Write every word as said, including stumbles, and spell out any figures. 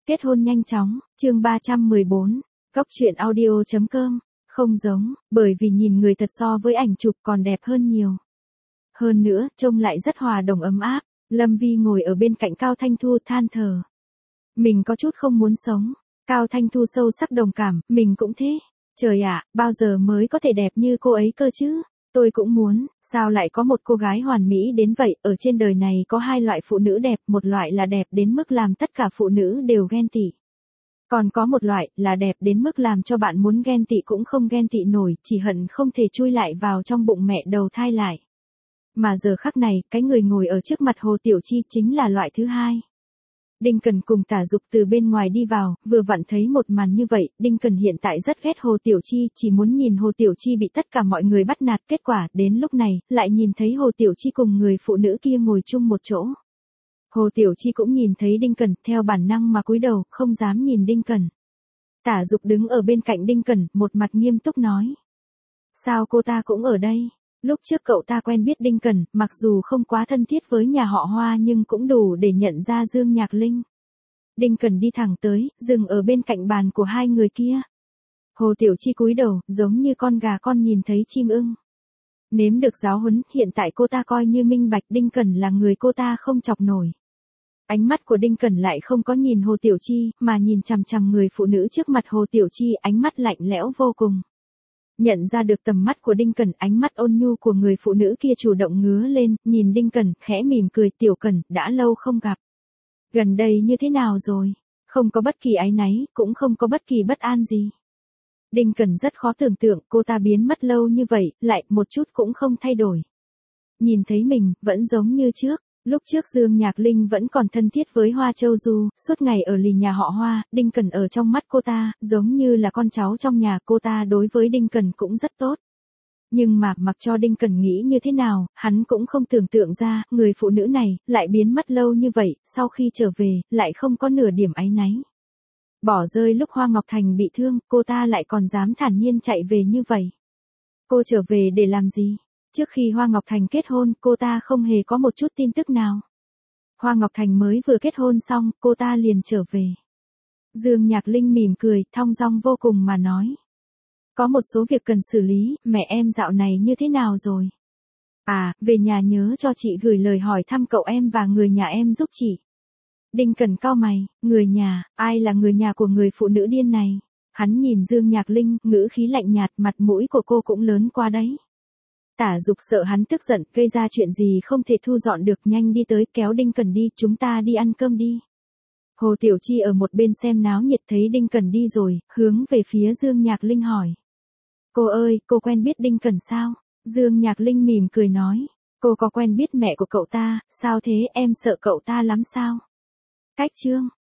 Kết hôn nhanh chóng, chương ba trăm mười bốn, Cóc truyện audio chấm com, không giống, bởi vì nhìn người thật so với ảnh chụp còn đẹp hơn nhiều. Hơn nữa, trông lại rất hòa đồng ấm áp, Lâm Vi ngồi ở bên cạnh Cao Thanh Thu than thở. Mình có chút không muốn sống, Cao Thanh Thu sâu sắc đồng cảm, mình cũng thế. Trời ạ, bao giờ mới có thể đẹp như cô ấy cơ chứ? Tôi cũng muốn, sao lại có một cô gái hoàn mỹ đến vậy, ở trên đời này có hai loại phụ nữ đẹp, một loại là đẹp đến mức làm tất cả phụ nữ đều ghen tị. Còn có một loại là đẹp đến mức làm cho bạn muốn ghen tị cũng không ghen tị nổi, chỉ hận không thể chui lại vào trong bụng mẹ đầu thai lại. Mà giờ khắc này, cái người ngồi ở trước mặt Hồ Tiểu Chi chính là loại thứ hai. Đinh Cần cùng Tả Dục từ bên ngoài đi vào, vừa vặn thấy một màn như vậy, Đinh Cần hiện tại rất ghét Hồ Tiểu Chi, chỉ muốn nhìn Hồ Tiểu Chi bị tất cả mọi người bắt nạt, kết quả, đến lúc này, lại nhìn thấy Hồ Tiểu Chi cùng người phụ nữ kia ngồi chung một chỗ. Hồ Tiểu Chi cũng nhìn thấy Đinh Cần, theo bản năng mà cúi đầu, không dám nhìn Đinh Cần. Tả Dục đứng ở bên cạnh Đinh Cần, một mặt nghiêm túc nói. Sao cô ta cũng ở đây? Lúc trước cậu ta quen biết Đinh Cần, mặc dù không quá thân thiết với nhà họ Hoa nhưng cũng đủ để nhận ra Dương Nhạc Linh. Đinh Cần đi thẳng tới, dừng ở bên cạnh bàn của hai người kia. Hồ Tiểu Chi cúi đầu, giống như con gà con nhìn thấy chim ưng. Nếm được giáo huấn, hiện tại cô ta coi như minh bạch Đinh Cần là người cô ta không chọc nổi. Ánh mắt của Đinh Cần lại không có nhìn Hồ Tiểu Chi, mà nhìn chằm chằm người phụ nữ trước mặt Hồ Tiểu Chi, ánh mắt lạnh lẽo vô cùng. Nhận ra được tầm mắt của Đinh Cần, ánh mắt ôn nhu của người phụ nữ kia chủ động ngứa lên, nhìn Đinh Cần, khẽ mỉm cười, Tiểu Cần, đã lâu không gặp. Gần đây như thế nào rồi? Không có bất kỳ áy náy, cũng không có bất kỳ bất an gì. Đinh Cần rất khó tưởng tượng, cô ta biến mất lâu như vậy, lại một chút cũng không thay đổi. Nhìn thấy mình, vẫn giống như trước. Lúc trước Dương Nhạc Linh vẫn còn thân thiết với Hoa Châu Du, suốt ngày ở lì nhà họ Hoa, Đinh Cần ở trong mắt cô ta, giống như là con cháu trong nhà, cô ta đối với Đinh Cần cũng rất tốt. Nhưng mà, mặc cho Đinh Cần nghĩ như thế nào, hắn cũng không tưởng tượng ra, người phụ nữ này, lại biến mất lâu như vậy, sau khi trở về, lại không có nửa điểm áy náy. Bỏ rơi lúc Hoa Ngọc Thành bị thương, cô ta lại còn dám thản nhiên chạy về như vậy. Cô trở về để làm gì? Trước khi Hoa Ngọc Thành kết hôn, cô ta không hề có một chút tin tức nào. Hoa Ngọc Thành mới vừa kết hôn xong, cô ta liền trở về. Dương Nhạc Linh mỉm cười, thong dong vô cùng mà nói. Có một số việc cần xử lý, mẹ em dạo này như thế nào rồi? À, về nhà nhớ cho chị gửi lời hỏi thăm cậu em và người nhà em giúp chị. Đinh Cần cau mày, người nhà, ai là người nhà của người phụ nữ điên này? Hắn nhìn Dương Nhạc Linh, ngữ khí lạnh nhạt, mặt mũi của cô cũng lớn qua đấy. Tả Dục sợ hắn tức giận, gây ra chuyện gì không thể thu dọn được, nhanh đi tới, kéo Đinh Cần đi, chúng ta đi ăn cơm đi. Hồ Tiểu Chi ở một bên xem náo nhiệt thấy Đinh Cần đi rồi, hướng về phía Dương Nhạc Linh hỏi. Cô ơi, cô quen biết Đinh Cần sao? Dương Nhạc Linh mỉm cười nói. Cô có quen biết mẹ của cậu ta, sao thế, em sợ cậu ta lắm sao? Cách chương.